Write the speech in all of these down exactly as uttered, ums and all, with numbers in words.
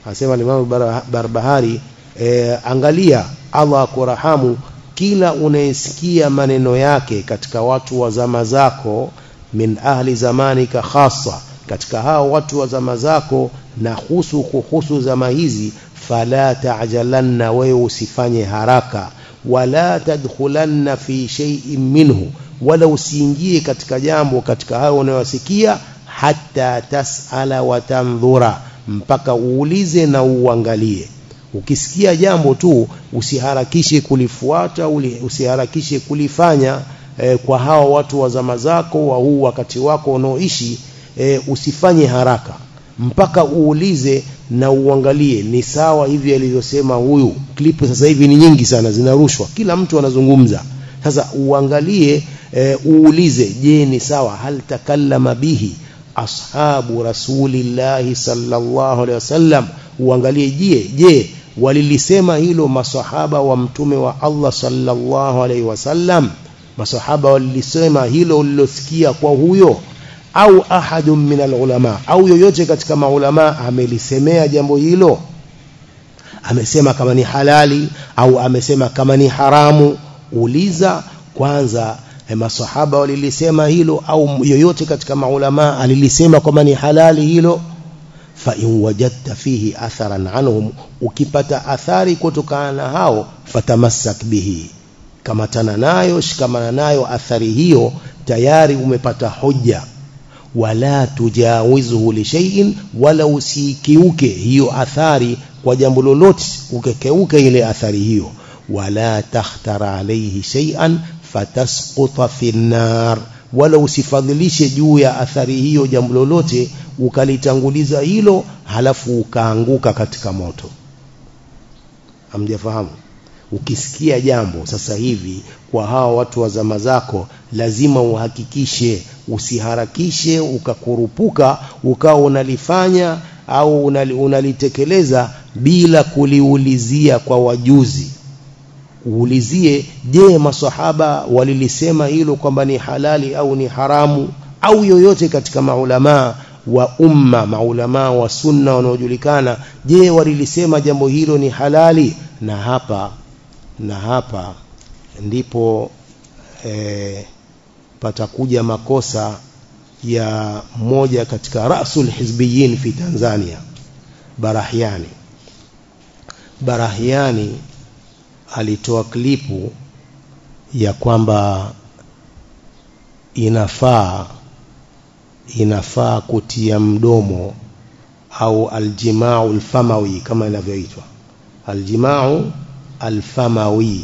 Anasema Imam Barbahari, e, angalia Allah akurahamu, kila unayesikia maneno yake katika watu wa zama zako, min ahli zamanika khassa, katika hao watu wa zama zako na husu kuhusu zama hizi, fala ta'jalanna, wewe usifanye haraka, wala tadkhulanna fi shay'in minhu, wala usiingie katika jambo katika hao unayosikia, hatta tasala wa tandhura, mpaka uulize na uangalie. Ukisikia jambo tu usiharakishe kulifuata, usiharakishe kulifanya. E, kwa hao watu wa zama zako wa huu wakati wako unaoishi, e, usifanye haraka mpaka uulize na uangalie ni sawa hivi alivyosema huyu. Klipu sasa hivi ni nyingi sana zinarushwa, kila mtu anazungumza. Sasa uangalie, e, uulize, je ni sawa? Hal takallama bihi ashabu rasulillahi sallallahu alaihi wasallam, uangalie je je walilisema hilo masahaba wa mtume wa Allah sallallahu alaihi wasallam, masahaba walilisema hilo ulilosikia kwa huyo, au ahadun min alulama, au yoyote katika maulama amelisemea jambo hilo, amesema kama ni halali au amesema kama ni haramu. Uliza kwanza, masahaba walilisema hilo au yoyote katika maulama alilisema kama ni halali hilo. Fa in wajadta fihi atharan anhum, ukipata athari kutokana na hao, fatamassak bihi, kama tana nayo, shikamana nayo athari hiyo, tayari umepata hoja. Wala tujawizuhu li shay'in, wala usikiuke hiyo athari kwa jambo lolote, ukekeuke ile athari hiyo. Wala takhtara alayhi shay'an fatasquta fi an-nar, wala usifadhilishe juu ya athari hiyo jambo lolote ukalitanguliza hilo halafu ukaanguka katika moto. Hamjafahamu? Ukisikia jambo sasa hivi kwa hao watu wa zama zako, lazima uhakikishe, usiharakishe ukakurupuka ukao unalifanya au unalitekeleza bila kuliulizia kwa wajuzi. Uulizie, je maswahaba walilisema hilo kwamba ni halali au ni haramu, au yoyote katika maulama wa umma, maulama wa sunna wanaojulikana, je walilisema jambo hilo ni halali? Na hapa na hapa ndipo e, patakuja makosa ya moja katika rasul hizbiyin fi Tanzania, Barahiani. Barahiani alitoa klipu ya kwamba inafaa inafaa kutia mdomo au aljimau alfamawi kama inavyoitwa, aljimau alfamawi,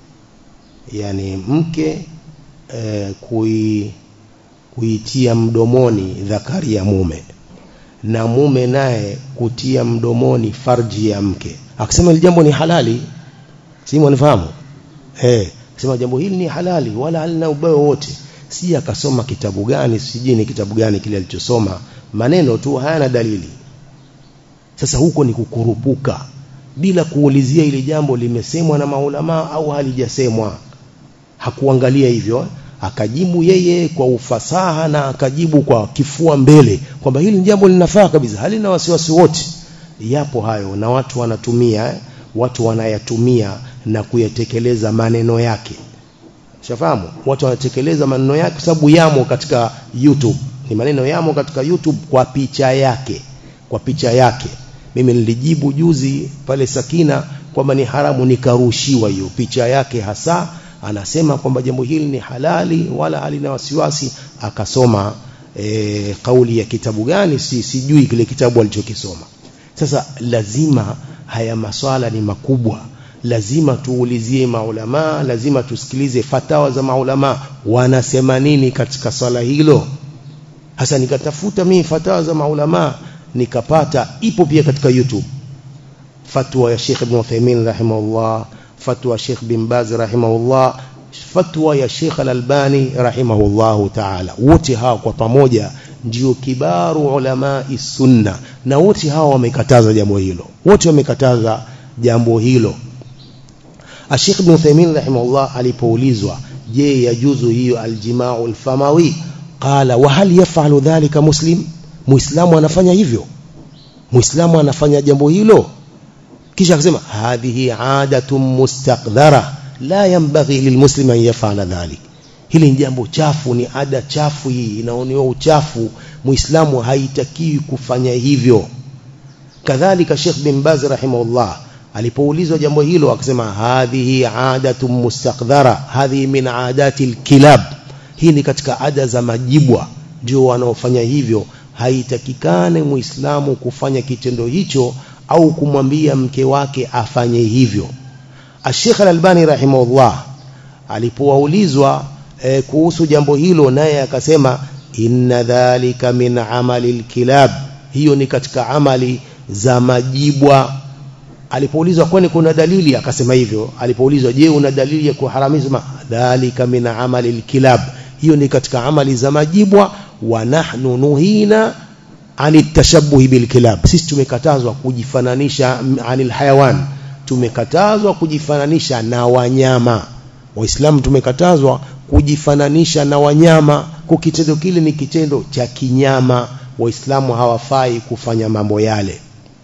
yani mke e, kui kuitia mdomoni dhakari ya mume, na mume naye kutia mdomoni farji ya mke. Akisema hili jambo ni halali, si mwanifahamu? Eh, akisema jambo hili ni halali wala halina ubaya wote. Si akasoma kitabu gani, sijui ni kitabu gani kile alichosoma, maneno tu hayana dalili. Sasa huko ni kukurupuka bila kuulizia ile jambo limesemwa na maulama au halijasemwa. Hakuangalia hivyo, akajibu yeye kwa ufasaha na akajibu kwa kifua mbele kwamba hili jambo linafaa kabisa, halina wasiwasi wote. Yapo hayo na watu wanatumia, watu wanayatumia na kuyatekeleza maneno yake. Shafahamu? Watu wanatekeleza maneno yake sababu yamo katika YouTube. Ni maneno yamo katika YouTube kwa picha yake, kwa picha yake. Mimi nilijibu juzi pale Sakina kwamba ni haramu, nikarushiwa hiyo picha yake hasa anasema kwamba jambo hili ni halali wala halina wasiwasi. Akasoma e, kauli ya kitabu gani, si sijui kile kitabu alichokisoma. Sasa lazima haya maswala ni makubwa, lazima tuulizie maulama, lazima tusikilize fatawa za maulama wanasema nini katika swala hilo. Hasa nikatafuta mimi fatawa za maulama nikapata, ipo pia katika YouTube, fatwa ya Sheikh Ibn Uthaymeen rahimahullah, fatwa ya Sheikh bin Baz rahimahullah, fatwa ya Sheikh Al-Albani rahimahullahu ta'ala. Wote hao kwa pamoja ndio kibaru ulama sunna, na wote hao wamekataza jambo hilo, wote wamekataza jambo hilo. Sheikh Ibn Uthaymeen rahimahullah alipoulizwa, je yajuzu hiyo aljimau alfamawi, qala wa hal yaf'alu dhalika muslim, muislamu anafanya hivyo? muislamu anafanya jambo hilo? Kisha akasema hadhihi adatun mustaqdara la yanbaghi lilmuslim an yaf'ala dhalik. Hili ni jambo chafu, ni ada chafu, hii inaonewa uchafu, muislamu haitakiwi kufanya hivyo. Kadhalika Sheikh bin Baz rahimahullah alipoulizwa jambo hilo akasema hadhihi adatun mustaqdara, hadhi min adati alkilab, hii ni katika ada za majibwa, ndio wanaofanya hivyo. Haitakikane muislamu kufanya kitendo hicho au kumwambia mke wake afanye hivyo. Sheikh Al-Albani rahimahullah alipoulizwa e, kuhusu jambo hilo, naye akasema inna dhalika min amali alkilab, hiyo ni katika amali za majibwa. Alipoulizwa kwani kuna dalili, akasema hivyo. Alipoulizwa je, una dalili ya kuharamisha, dhalika min amali alkilab, hiyo ni katika amali za majibwa. Wa nahnu nuhina anit tashabbuh bilkilab, sisi tumekatazwa kujifananisha, anil hayawan, tumekatazwa kujifananisha na wanyama. Waislamu tumekatazwa kujifananisha na wanyama, kwa kitendo kile ni kitendo cha kinyama. Waislamu hawafai kufanya mambo yale.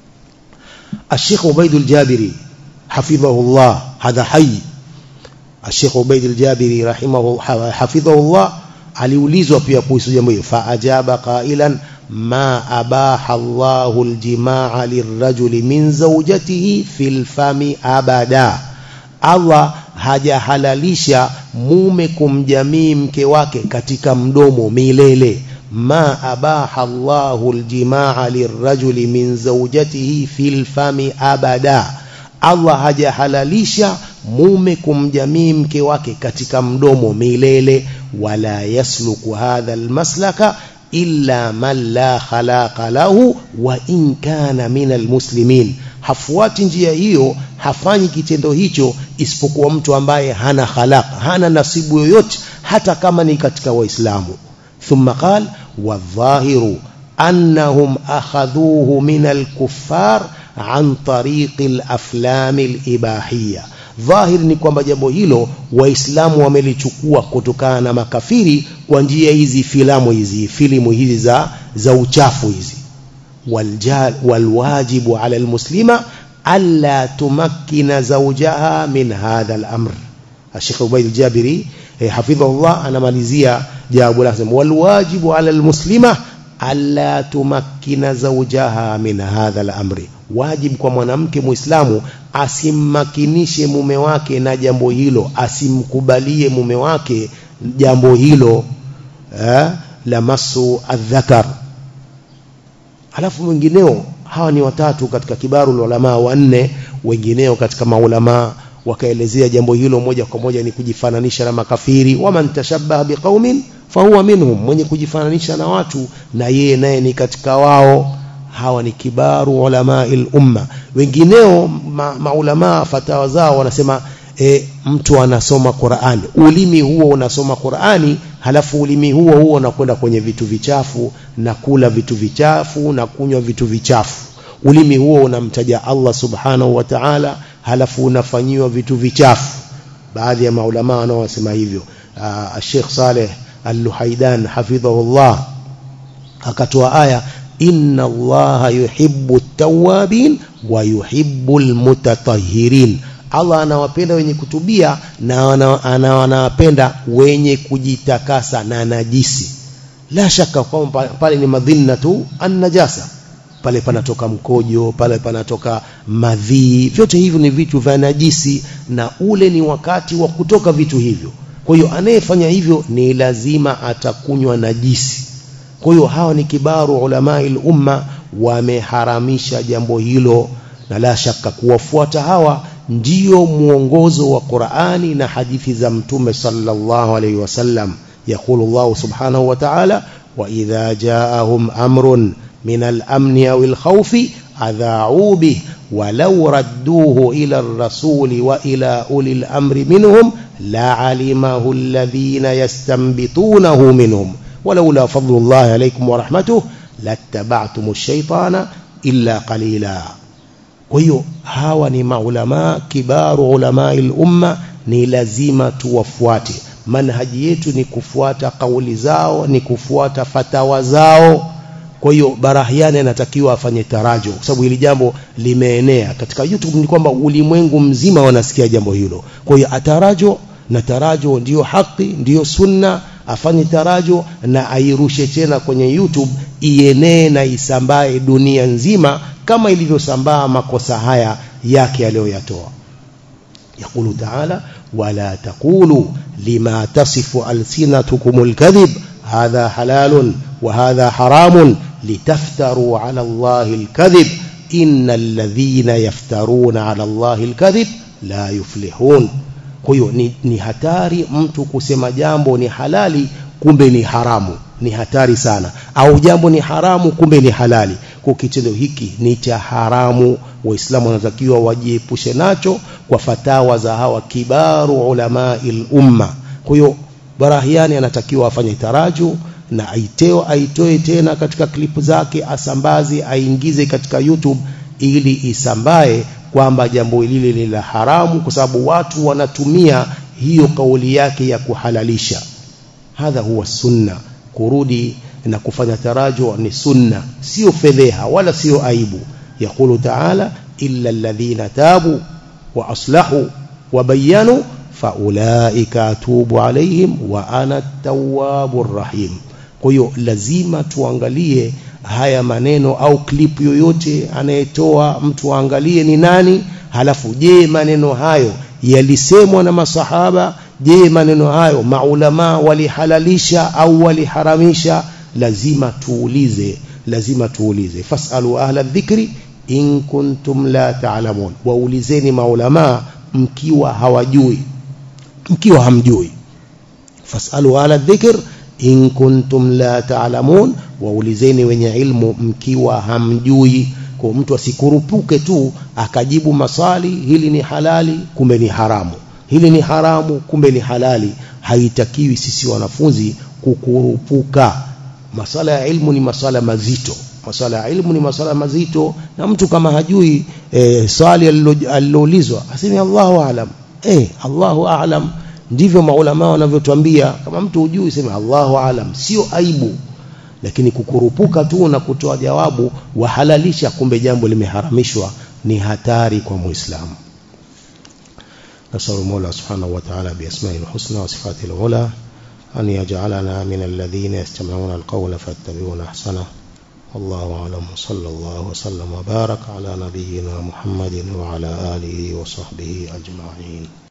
Sheikh Ubaid al-Jabiri hafidhahullah, hadha hayy, Sheikh Ubaid al-Jabiri rahimahu hafidhahullah aliulizwa pia kuhusu jambo hilo, fa ajaba qailan ma abaha Allahu al-jimaa lirrajuli min zawjatihi fil fami abada, Allah hajahalalisha mume kumjamii mke wake katika mdomo milele. Ma abaha Allahu al-jimaa lirrajuli min zawjatihi fil fami abada, Allah hajahalalisha mume kumjamii mke wake katika mdomo milele. Wala yasluku hadha almaslaka illa man la khalaqa lahu wa in kana min almuslimin, hafuati njia hiyo, hafanyi kitendo hicho isipokuwa mtu ambaye hana khalaq, hana nasibu yoyote, hata kama ni katika Waislamu. Thumma qala wadhahiru annahum akhadhuhu min alkuffar an tariqi alaflam alibahiyya, dhahir ni kwamba jambo hilo Waislamu wamelichukua kutokana na makafiri kwa njia hizi filamu hizi filimu hizi za za uchafu hizi. Waljal walwajibu ala almuslima alla tumakkina zawjaha min hadha al-amr. Sheikh Ubaid al-Jabiri eh, hafidhahullah anamalizia jawabu lake, walwajibu ala almuslima alla tumakkina zawjaha min hadha al-amri, wajib kwa mwanamke muislamu asimmakinishe mume wake na jambo hilo, asimkubalie mume wake jambo hilo, eh, la masu adh-dhakar. Alafu wengineo, hawa ni watatu katika kibaru ulama, wanne wengineo katika maulama wakaelezea jambo hilo moja kwa moja ni kujifananisha na makafiri. Waman tashabbaha biqaumin fahuwa minhum, mwenye kujifananisha na watu na yeye naye ni katika wao. Hawa ni kibaru ulama al-umma. Wengineo ma, maulama fatawa zao wanasema e, mtu anasoma Qur'ani, ulimi huo unasoma Qur'ani, halafu ulimi huo huo unakwenda kwenye vitu vichafu na kula vitu vichafu na kunywa vitu vichafu. Ulimi huo unamtaja Allah subhanahu wa ta'ala, halafu unafanyiwa vitu vichafu. Baadhi ya maulama wanaosema hivyo, Sheikh Saleh Al-Luhaidan hafidhahullah akatoa aya inna Allaha yuhibbu at-tawwabin wa yuhibbu al-mutatahhirin, Allah anawapenda wenye kutubia na anawapenda wenye kujitakasa na najisi. La shaka kwamba pale ni madhinnatu an-najasa, pale panatoka mkojo, pale panatoka madhi, vyote hivyo ni vitu vya najisi na ule ni wakati wa kutoka vitu hivyo. Kwa hiyo anayefanya hivyo ni lazima atakunywa najisi. Kwa hiyo hawa ni kibaru ulamai umma, wameharamisha jambo hilo, na la shaka kuwafuata hawa ndio muongozo wa Qur'ani na hadithi za Mtume sallallahu alayhi wasallam. Yaqulu Allah subhanahu wa ta'ala wa idha ja'ahum amrun min al-amni aw al-khawfi adha'u bihi walau radduhu ila ar-rasuli wa ila ulil amri minhum la'alimahu alladhina yastanbitunahu minhum ولولا فضل الله عليكم ورحمته لاتبعتم الشيطان إلا قليلا. Kwa hiyo hawa ni maulama kibaru ulama al-umma, ni lazima tuwafuate. Manhaji yetu ni kufuata kauli zao, ni kufuata fatawa zao, Kwa hiyo Barahiani anatakiwa afanye tarajo, kwa sababu hili jambo limeenea katika YouTube, ni kwamba ulimwengu mzima wanasikia jambo hilo. Kwa hiyo atarajo, na tarajo ndiyo haki, ndiyo sunna, afanye tarajo na airushe tena kwenye YouTube, ienee na isambae dunia nzima kama ilivyosambaa makosa haya yake aliyoyatoa. Yakulu Ta'ala, wala taqulu lima tasifu alsinatukumul kadhib hadha halalun wa hadha haramun litaftaru ala Allahi alkadhib innal ladhina yaftaruna ala Allahi alkadhib la yuflihun. Kwa hiyo ni, ni hatari mtu kusema jambo ni halali kumbe ni haramu, ni hatari sana. Au jambo ni haramu kumbe ni halali. Kwa kitendo hiki ni cha haramu, Waislamu wanatakiwa wajiepushe nacho kwa fatawa za hawa kibaru ulama'il umma. Kwa hiyo Barahiani anatakiwa afanye taraju na aiteo aitoe tena katika klipu zake, asambazi, aingize katika YouTube ili isambae kwamba jambo hili ni la haramu, kwa sababu watu wanatumia hiyo kauli yake ya kuhalalisha. Hadha huwa sunna. Kurudi na kufanya tarajo ni sunna, sio fedheha wala sio aibu. Yakulu Ta'ala, illa alladhina tabu wa aslahu wa bayanu faulaika atubu alaihim wa ana at-tawwabur rahim. Kwa hiyo lazima tuangalie haya maneno au klipu yoyote anayetoa mtu, angalie ni nani, halafu je maneno hayo yalisemwa na masahaba, je maneno hayo maulama walihalalisha au waliharamisha. Lazima tuulize, lazima tuulize. Fasalu ahla dhikri in kuntum la ta'lamun, waulizeni maulama mkiwa hawajui, mkiwa hamjui. Fasalu ahla dhikr in kuntum la ta'lamun, waulizeni wenye ilmu mkiwa hamjui. Kwa mtu asikurupuke tu akajibu maswali, hili ni halali kumbe ni haramu, hili ni haramu kumbe ni halali. Haitakiwi sisi wanafunzi kukurupuka. Masala ya ilmu ni masala mazito, masala ya ilmu ni masala mazito, na mtu kama hajui e, swali aliloulizwa aseme Allahu a'lam. Eh, Allahu a'lam, ndivyo maulama wanavyotuambia. Kama mtu hujui sema Allahu a'lam, sio aibu. Lakini kukurupuka tu na kutoa jawabu wahalalisha kumbe jambo limeharamishwa ni hatari kwa Muislamu. Nasallu Mola subhanahu wa ta'ala bi asma'il husna wa sifatil ula an yaj'alana min alladhina yastami'una alqawla fattabi'una ahsana. Wallahu a'lam. Sallallahu wa sallam wa baraka ala nabiyyina Muhammadin wa ala alihi wa sahbihi ajma'in.